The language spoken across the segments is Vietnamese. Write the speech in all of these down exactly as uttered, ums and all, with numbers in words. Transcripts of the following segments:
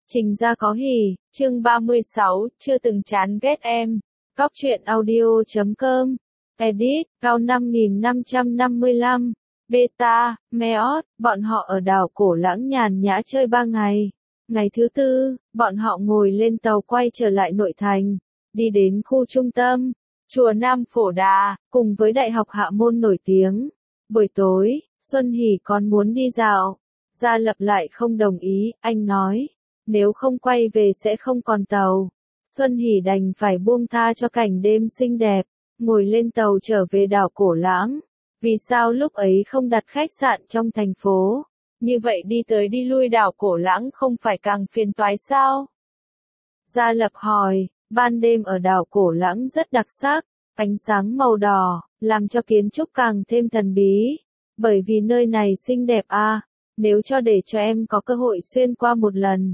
Trình ra có hỉ, chương ba mươi sáu, chưa từng chán ghét em. Góc truyện audio chấm com. Edit, cao năm nghìn năm trăm năm mươi lăm. Beta, Meot, bọn họ ở đảo Cổ Lãng nhàn nhã chơi ba ngày. Ngày thứ tư, bọn họ ngồi lên tàu quay trở lại nội thành. Đi đến khu trung tâm, chùa Nam Phổ Đà, cùng với đại học Hạ Môn nổi tiếng. Buổi tối, Xuân Hỷ còn muốn đi dạo. Gia Lập lại không đồng ý, anh nói. Nếu không quay về sẽ không còn tàu. Xuân Hỷ đành phải buông tha cho cảnh đêm xinh đẹp, ngồi lên tàu trở về đảo Cổ Lãng. Vì sao lúc ấy không đặt khách sạn trong thành phố? Như vậy đi tới đi lui đảo Cổ Lãng không phải càng phiền toái sao? Gia Lập hỏi, ban đêm ở đảo Cổ Lãng rất đặc sắc, ánh sáng màu đỏ, làm cho kiến trúc càng thêm thần bí. Bởi vì nơi này xinh đẹp à, nếu cho để cho em có cơ hội xuyên qua một lần.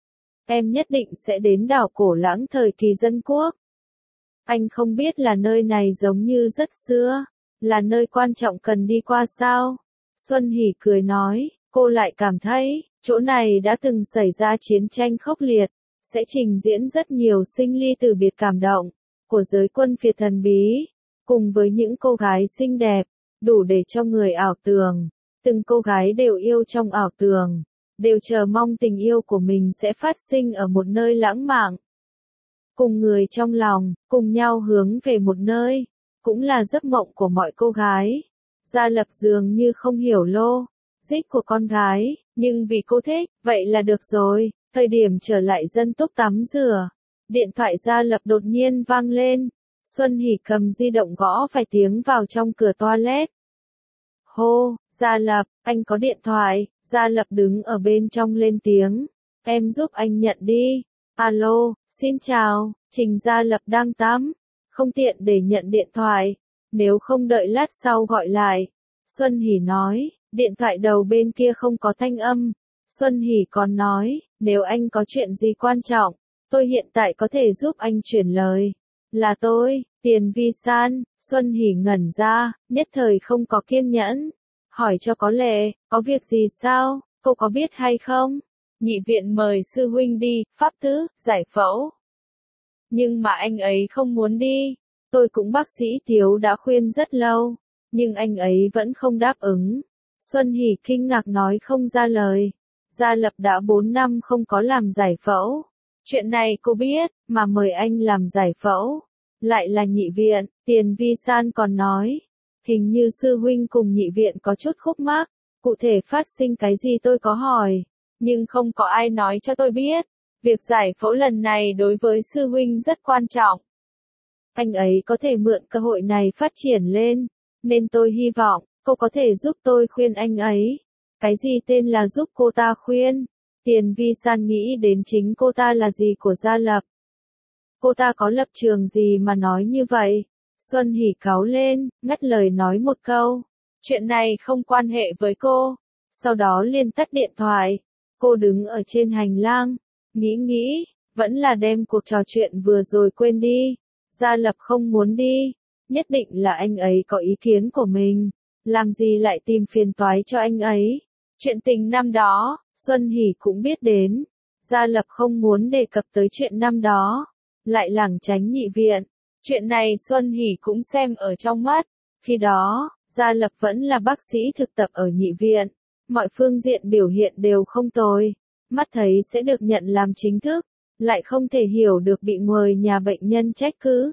Em nhất định sẽ đến đảo Cổ Lãng thời kỳ dân quốc. Anh không biết là nơi này giống như rất xưa, là nơi quan trọng cần đi qua sao? Xuân Hỷ cười nói, cô lại cảm thấy, chỗ này đã từng xảy ra chiến tranh khốc liệt, sẽ trình diễn rất nhiều sinh ly từ biệt cảm động, của giới quân Việt thần bí, cùng với những cô gái xinh đẹp, đủ để cho người ảo tưởng. Từng cô gái đều yêu trong ảo tưởng, đều chờ mong tình yêu của mình sẽ phát sinh ở một nơi lãng mạn. Cùng người trong lòng, cùng nhau hướng về một nơi, cũng là giấc mộng của mọi cô gái. Gia Lập dường như không hiểu lô, dích của con gái, nhưng vì cô thích, vậy là được rồi. Thời điểm trở lại dân túc tắm rửa, điện thoại Gia Lập đột nhiên vang lên. Xuân Hỷ cầm di động gõ vài tiếng vào trong cửa toilet. Hô, Gia Lập, anh có điện thoại. Gia Lập đứng ở bên trong lên tiếng. Em giúp anh nhận đi. Alo, xin chào, Trình Gia Lập đang tắm. Không tiện để nhận điện thoại. Nếu không đợi lát sau gọi lại. Xuân Hỷ nói, điện thoại đầu bên kia không có thanh âm. Xuân Hỷ còn nói, nếu anh có chuyện gì quan trọng, tôi hiện tại có thể giúp anh chuyển lời. Là tôi, Tiền Vi San. Xuân Hỷ ngẩn ra, nhất thời không có kiên nhẫn. Hỏi cho có lệ, có việc gì sao, cô có biết hay không? Nhị viện mời sư huynh đi, pháp tứ, giải phẫu. Nhưng mà anh ấy không muốn đi. Tôi cũng bác sĩ Tiếu đã khuyên rất lâu, nhưng anh ấy vẫn không đáp ứng. Xuân Hỷ kinh ngạc nói không ra lời. Gia Lập đã bốn năm không có làm giải phẫu. Chuyện này cô biết, mà mời anh làm giải phẫu. Lại là nhị viện, Tiền Vi San còn nói. Hình như sư huynh cùng nhị viện có chút khúc mắc, cụ thể phát sinh cái gì tôi có hỏi, nhưng không có ai nói cho tôi biết. Việc giải phẫu lần này đối với sư huynh rất quan trọng. Anh ấy có thể mượn cơ hội này phát triển lên, nên tôi hy vọng, cô có thể giúp tôi khuyên anh ấy. Cái gì tên là giúp cô ta khuyên? Tiền Vi San nghĩ đến chính cô ta là gì của Gia Lập. Cô ta có lập trường gì mà nói như vậy? Xuân Hỷ cáu lên, ngắt lời nói một câu. Chuyện này không quan hệ với cô. Sau đó liền tắt điện thoại. Cô đứng ở trên hành lang. Nghĩ nghĩ, vẫn là đem cuộc trò chuyện vừa rồi quên đi. Gia Lập không muốn đi. Nhất định là anh ấy có ý kiến của mình. Làm gì lại tìm phiền toái cho anh ấy. Chuyện tình năm đó, Xuân Hỷ cũng biết đến. Gia Lập không muốn đề cập tới chuyện năm đó. Lại lảng tránh nhị viện. Chuyện này Xuân Hỷ cũng xem ở trong mắt. Khi đó, Gia Lập vẫn là bác sĩ thực tập ở nhị viện. Mọi phương diện biểu hiện đều không tồi. Mắt thấy sẽ được nhận làm chính thức. Lại không thể hiểu được bị người nhà bệnh nhân trách cứ.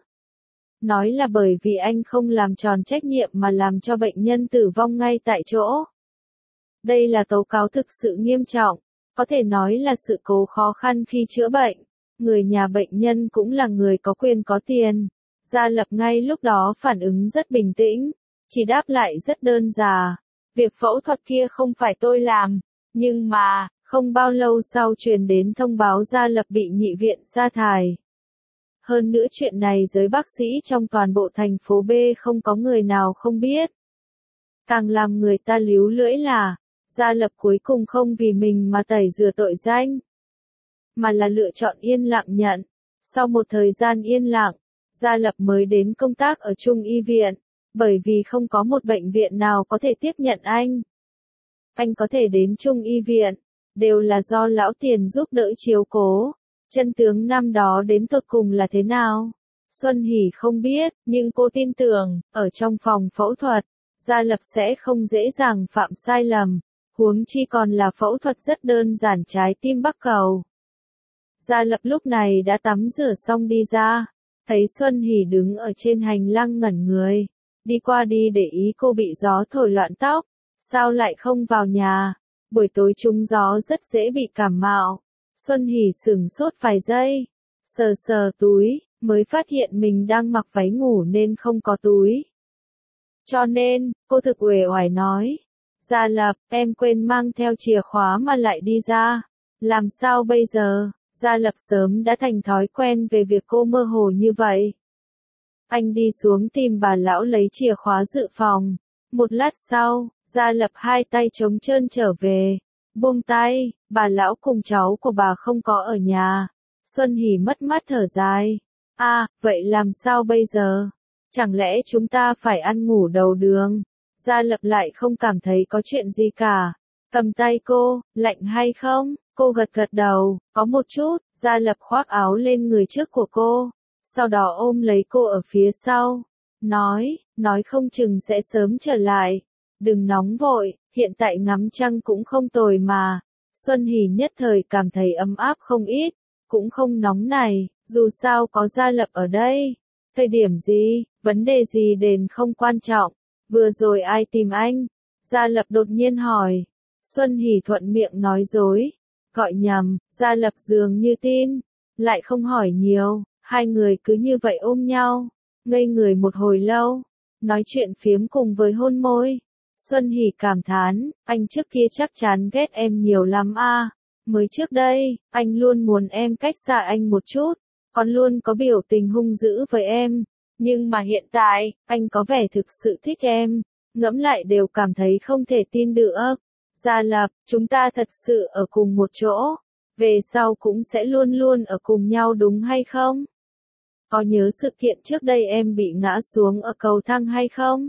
Nói là bởi vì anh không làm tròn trách nhiệm mà làm cho bệnh nhân tử vong ngay tại chỗ. Đây là tố cáo thực sự nghiêm trọng. Có thể nói là sự cố khó khăn khi chữa bệnh. Người nhà bệnh nhân cũng là người có quyền có tiền. Gia Lập ngay lúc đó phản ứng rất bình tĩnh, chỉ đáp lại rất đơn giản. Việc phẫu thuật kia không phải tôi làm, nhưng mà, không bao lâu sau truyền đến thông báo Gia Lập bị nhị viện sa thải. Hơn nữa chuyện này giới bác sĩ trong toàn bộ thành phố B không có người nào không biết. Càng làm người ta líu lưỡi là, Gia Lập cuối cùng không vì mình mà tẩy rửa tội danh, mà là lựa chọn yên lặng nhận. Sau một thời gian yên lặng, Gia Lập mới đến công tác ở Trung Y viện, bởi vì không có một bệnh viện nào có thể tiếp nhận anh. Anh có thể đến Trung Y viện, đều là do lão tiền giúp đỡ chiếu cố. Chân tướng năm đó đến tột cùng là thế nào? Xuân Hỷ không biết, nhưng cô tin tưởng, ở trong phòng phẫu thuật, Gia Lập sẽ không dễ dàng phạm sai lầm, huống chi còn là phẫu thuật rất đơn giản trái tim bắc cầu. Gia Lập lúc này đã tắm rửa xong đi ra, thấy Xuân Hỷ đứng ở trên hành lang ngẩn người, đi qua đi để ý cô bị gió thổi loạn tóc, sao lại không vào nhà, buổi tối trúng gió rất dễ bị cảm mạo. Xuân Hỷ sửng sốt vài giây, sờ sờ túi, mới phát hiện mình đang mặc váy ngủ nên không có túi. Cho nên, cô thực uể oải nói, Gia Lập, em quên mang theo chìa khóa mà lại đi ra, làm sao bây giờ? Gia Lập sớm đã thành thói quen về việc cô mơ hồ như vậy. Anh đi xuống tìm bà lão lấy chìa khóa dự phòng. Một lát sau, Gia Lập hai tay trống trơn trở về. Buông tay, bà lão cùng cháu của bà không có ở nhà. Xuân Hỷ mất mát thở dài. À, vậy làm sao bây giờ? Chẳng lẽ chúng ta phải ăn ngủ đầu đường? Gia Lập lại không cảm thấy có chuyện gì cả. Cầm tay cô, lạnh hay không? Cô gật gật đầu, có một chút. Gia Lập khoác áo lên người trước của cô, sau đó ôm lấy cô ở phía sau. Nói, nói không chừng sẽ sớm trở lại. Đừng nóng vội, hiện tại ngắm trăng cũng không tồi mà. Xuân Hỷ nhất thời cảm thấy ấm áp không ít, cũng không nóng này, dù sao có Gia Lập ở đây. Thời điểm gì, vấn đề gì đến không quan trọng. Vừa rồi ai tìm anh? Gia Lập đột nhiên hỏi. Xuân Hỷ thuận miệng nói dối. Gọi nhầm, Gia Lập dường như tin, lại không hỏi nhiều, hai người cứ như vậy ôm nhau, ngây người một hồi lâu, nói chuyện phiếm cùng với hôn môi. Xuân Hỷ cảm thán, anh trước kia chắc chắn ghét em nhiều lắm a. Mới trước đây, anh luôn muốn em cách xa anh một chút, còn luôn có biểu tình hung dữ với em, nhưng mà hiện tại, anh có vẻ thực sự thích em, ngẫm lại đều cảm thấy không thể tin được. Gia Lập, chúng ta thật sự ở cùng một chỗ, về sau cũng sẽ luôn luôn ở cùng nhau đúng hay không? Có nhớ sự kiện trước đây em bị ngã xuống ở cầu thang hay không?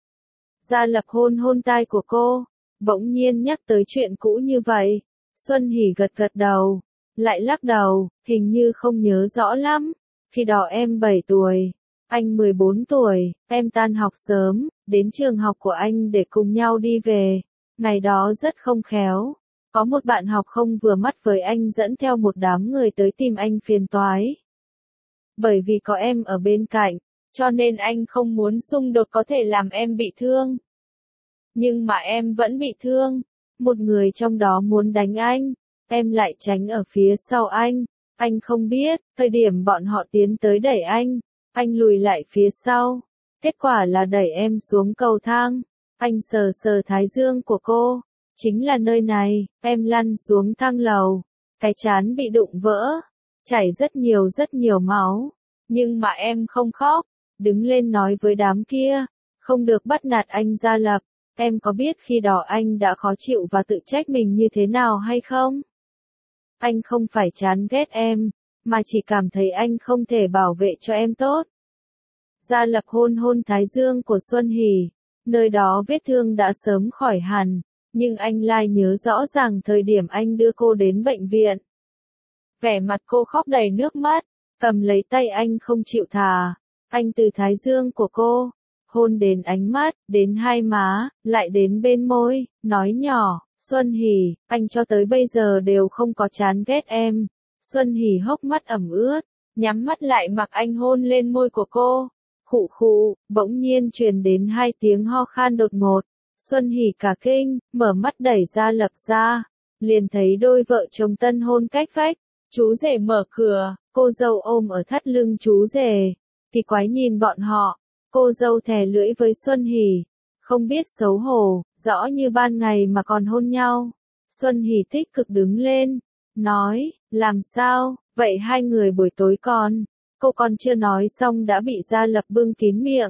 Gia Lập hôn hôn tai của cô, bỗng nhiên nhắc tới chuyện cũ như vậy. Xuân Hỷ gật gật đầu, lại lắc đầu, hình như không nhớ rõ lắm. Khi đó em bảy tuổi, anh mười bốn tuổi, em tan học sớm, đến trường học của anh để cùng nhau đi về. Ngày đó rất không khéo, có một bạn học không vừa mắt với anh dẫn theo một đám người tới tìm anh phiền toái. Bởi vì có em ở bên cạnh, cho nên anh không muốn xung đột có thể làm em bị thương. Nhưng mà em vẫn bị thương, một người trong đó muốn đánh anh, em lại tránh ở phía sau anh, anh không biết, thời điểm bọn họ tiến tới đẩy anh, anh lùi lại phía sau, kết quả là đẩy em xuống cầu thang. Anh sờ sờ thái dương của cô, chính là nơi này, em lăn xuống thang lầu, cái trán bị đụng vỡ, chảy rất nhiều rất nhiều máu, nhưng mà em không khóc, đứng lên nói với đám kia, không được bắt nạt anh Gia Lập, em có biết khi đó anh đã khó chịu và tự trách mình như thế nào hay không? Anh không phải chán ghét em, mà chỉ cảm thấy anh không thể bảo vệ cho em tốt. Gia Lập hôn hôn thái dương của Xuân Hỷ. Nơi đó vết thương đã sớm khỏi hẳn, nhưng anh lại nhớ rõ ràng thời điểm anh đưa cô đến bệnh viện. Vẻ mặt cô khóc đầy nước mắt, cầm lấy tay anh không chịu thả. Anh từ thái dương của cô, hôn đến ánh mắt, đến hai má, lại đến bên môi, nói nhỏ, Xuân Hỷ, anh cho tới bây giờ đều không có chán ghét em. Xuân Hỷ hốc mắt ẩm ướt, nhắm mắt lại mặc anh hôn lên môi của cô. Khụ khụ, bỗng nhiên truyền đến hai tiếng ho khan đột ngột. Xuân Hỷ cả kinh, mở mắt đẩy Gia Lập ra, liền thấy đôi vợ chồng tân hôn cách vách. Chú rể mở cửa, cô dâu ôm ở thắt lưng chú rể, thì quái nhìn bọn họ. Cô dâu thè lưỡi với Xuân Hỷ, không biết xấu hổ, rõ như ban ngày mà còn hôn nhau. Xuân Hỷ tích cực đứng lên, nói, làm sao, vậy hai người buổi tối còn. Cô còn chưa nói xong đã bị Gia Lập bưng kín miệng.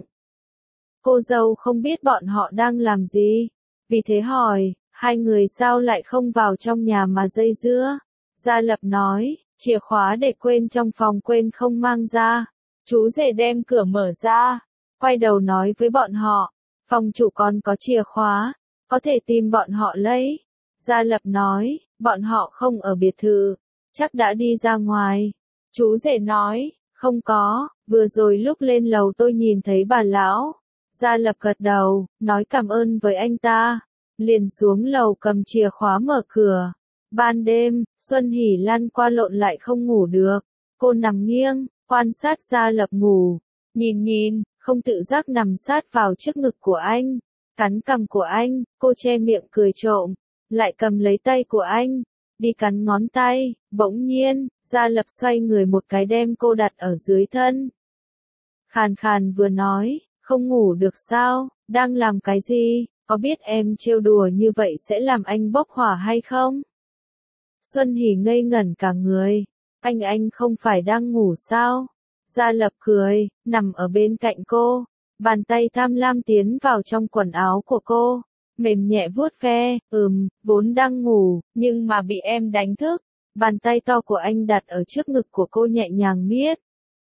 Cô dâu không biết bọn họ đang làm gì, vì thế hỏi, hai người sao lại không vào trong nhà mà dây dưa. Gia Lập nói, chìa khóa để quên trong phòng quên không mang ra. Chú rể đem cửa mở ra, quay đầu nói với bọn họ, phòng chủ còn có chìa khóa, có thể tìm bọn họ lấy. Gia Lập nói, Bọn họ không ở biệt thự, chắc đã đi ra ngoài. Chú rể nói, không có, vừa rồi lúc lên lầu tôi nhìn thấy bà lão. Gia Lập gật đầu, nói cảm ơn với anh ta. Liền xuống lầu cầm chìa khóa mở cửa. Ban đêm, Xuân Hỷ lăn qua lộn lại không ngủ được. Cô nằm nghiêng, quan sát Gia Lập ngủ. Nhìn nhìn, không tự giác nằm sát vào trước ngực của anh. Cắn cằm của anh, cô che miệng cười trộm. Lại cầm lấy tay của anh, đi cắn ngón tay. Bỗng nhiên, Gia Lập xoay người một cái đem cô đặt ở dưới thân. Khàn khàn vừa nói, không ngủ được sao, đang làm cái gì, có biết em trêu đùa như vậy sẽ làm anh bốc hỏa hay không? Xuân Hỷ ngây ngẩn cả người, anh anh không phải đang ngủ sao? Gia Lập cười, nằm ở bên cạnh cô, bàn tay tham lam tiến vào trong quần áo của cô, mềm nhẹ vuốt ve, ừm, vốn đang ngủ, nhưng mà bị em đánh thức. Bàn tay to của anh đặt ở trước ngực của cô nhẹ nhàng miết.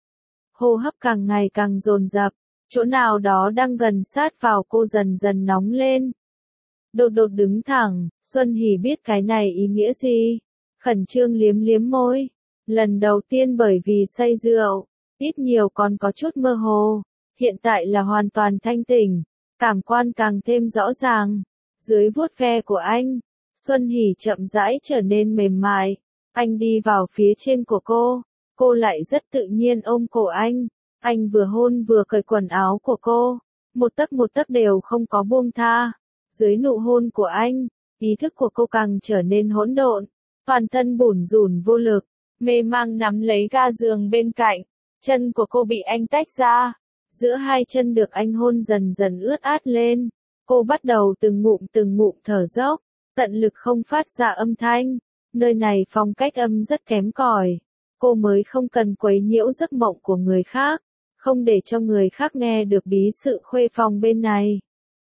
Hô hấp càng ngày càng dồn dập, chỗ nào đó đang gần sát vào cô dần dần nóng lên. Đột đột đứng thẳng, Xuân Hỷ biết cái này ý nghĩa gì. Khẩn trương liếm liếm môi. Lần đầu tiên bởi vì say rượu, ít nhiều còn có chút mơ hồ. Hiện tại là hoàn toàn thanh tỉnh, cảm quan càng thêm rõ ràng. Dưới vuốt ve của anh, Xuân Hỷ chậm rãi trở nên mềm mại. Anh đi vào phía trên của cô, cô lại rất tự nhiên ôm cổ anh. Anh vừa hôn vừa cởi quần áo của cô, một tấc một tấc đều không có buông tha. Dưới nụ hôn của anh, ý thức của cô càng trở nên hỗn độn, toàn thân bủn rủn vô lực, mê mang nắm lấy ga giường bên cạnh, chân của cô bị anh tách ra, giữa hai chân được anh hôn dần dần ướt át lên. Cô bắt đầu từng ngụm từng ngụm thở dốc, tận lực không phát ra âm thanh. Nơi này phong cách âm rất kém cỏi, cô mới không cần quấy nhiễu giấc mộng của người khác, không để cho người khác nghe được bí sự khuê phòng bên này.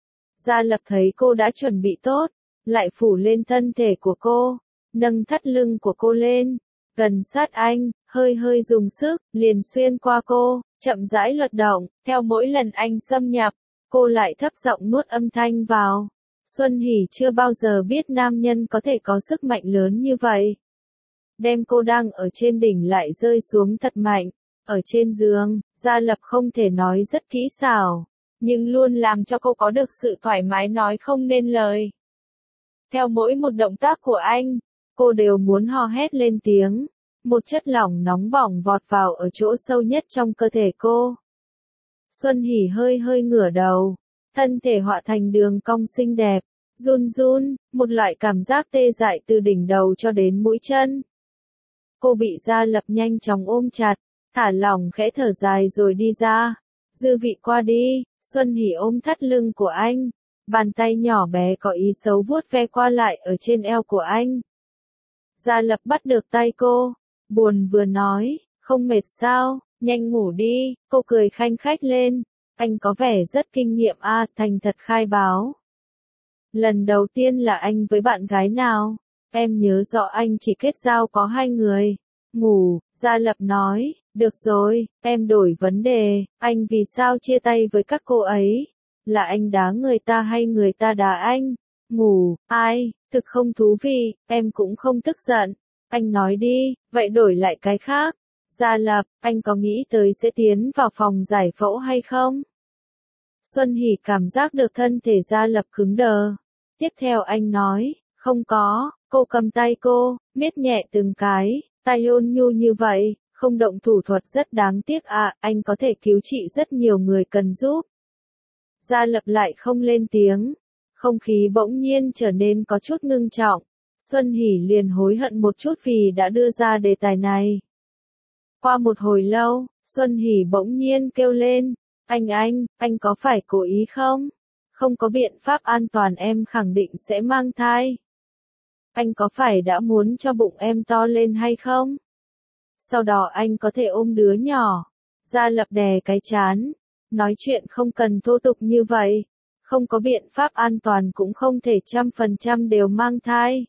Gia Lập thấy cô đã chuẩn bị tốt, lại phủ lên thân thể của cô, nâng thắt lưng của cô lên, gần sát anh, hơi hơi dùng sức, liền xuyên qua cô, chậm rãi luật động, theo mỗi lần anh xâm nhập, cô lại thấp giọng nuốt âm thanh vào. Xuân Hỷ chưa bao giờ biết nam nhân có thể có sức mạnh lớn như vậy. Đem cô đang ở trên đỉnh lại rơi xuống thật mạnh, ở trên giường, Gia Lập không thể nói rất kỹ xảo, nhưng luôn làm cho cô có được sự thoải mái nói không nên lời. Theo mỗi một động tác của anh, cô đều muốn hò hét lên tiếng, một chất lỏng nóng bỏng vọt vào ở chỗ sâu nhất trong cơ thể cô. Xuân Hỷ hơi hơi ngửa đầu, thân thể họa thành đường cong xinh đẹp, run run, một loại cảm giác tê dại từ đỉnh đầu cho đến mũi chân. Cô bị Gia Lập nhanh chóng ôm chặt, thả lỏng khẽ thở dài rồi đi ra. Dư vị qua đi, Xuân Hỷ ôm thắt lưng của anh, bàn tay nhỏ bé có ý xấu vuốt ve qua lại ở trên eo của anh. Gia Lập bắt được tay cô, buồn vừa nói, không mệt sao, nhanh ngủ đi. Cô cười khanh khách lên, anh có vẻ rất kinh nghiệm a, à, thành thật khai báo. Lần đầu tiên là anh với bạn gái nào? Em nhớ rõ anh chỉ kết giao có hai người. Ngủ, Gia Lập nói, được rồi, em đổi vấn đề, anh vì sao chia tay với các cô ấy? Là anh đá người ta hay người ta đá anh? Ngủ, ai, thực không thú vị, em cũng không tức giận. Anh nói đi, vậy đổi lại cái khác. Gia Lập, anh có nghĩ tới sẽ tiến vào phòng giải phẫu hay không? Xuân Hỷ cảm giác được thân thể Gia Lập cứng đờ. Tiếp theo anh nói, không có. Cô cầm tay cô, miết nhẹ từng cái, tay ôn nhu như vậy, không động thủ thuật rất đáng tiếc à, anh có thể cứu trị rất nhiều người cần giúp. Gia Lập lại không lên tiếng, không khí bỗng nhiên trở nên có chút ngưng trọng. Xuân Hỷ liền hối hận một chút vì đã đưa ra đề tài này. Qua một hồi lâu, Xuân Hỷ bỗng nhiên kêu lên, anh anh, anh có phải cố ý không? Không có biện pháp an toàn em khẳng định sẽ mang thai. Anh có phải đã muốn cho bụng em to lên hay không? Sau đó anh có thể ôm đứa nhỏ. Gia Lập đè cái chán, nói chuyện không cần thô tục như vậy. Không có biện pháp an toàn cũng không thể trăm phần trăm đều mang thai.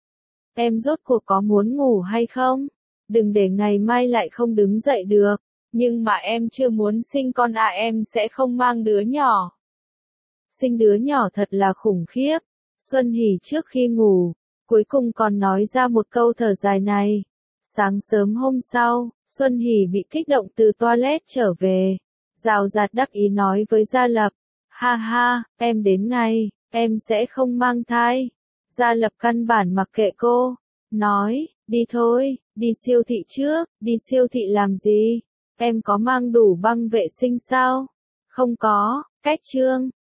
Em rốt cuộc có muốn ngủ hay không? Đừng để ngày mai lại không đứng dậy được. Nhưng mà em chưa muốn sinh con à, em sẽ không mang đứa nhỏ. Sinh đứa nhỏ thật là khủng khiếp. Xuân Hỷ trước khi ngủ, cuối cùng còn nói ra một câu thở dài này. Sáng sớm hôm sau, Xuân Hỷ bị kích động từ toilet trở về. Rào rạt đắc ý nói với Gia Lập, ha ha, em đến ngay, em sẽ không mang thai. Gia Lập căn bản mặc kệ cô, nói, đi thôi, đi siêu thị trước, đi siêu thị làm gì? Em có mang đủ băng vệ sinh sao? Không có, cách trương.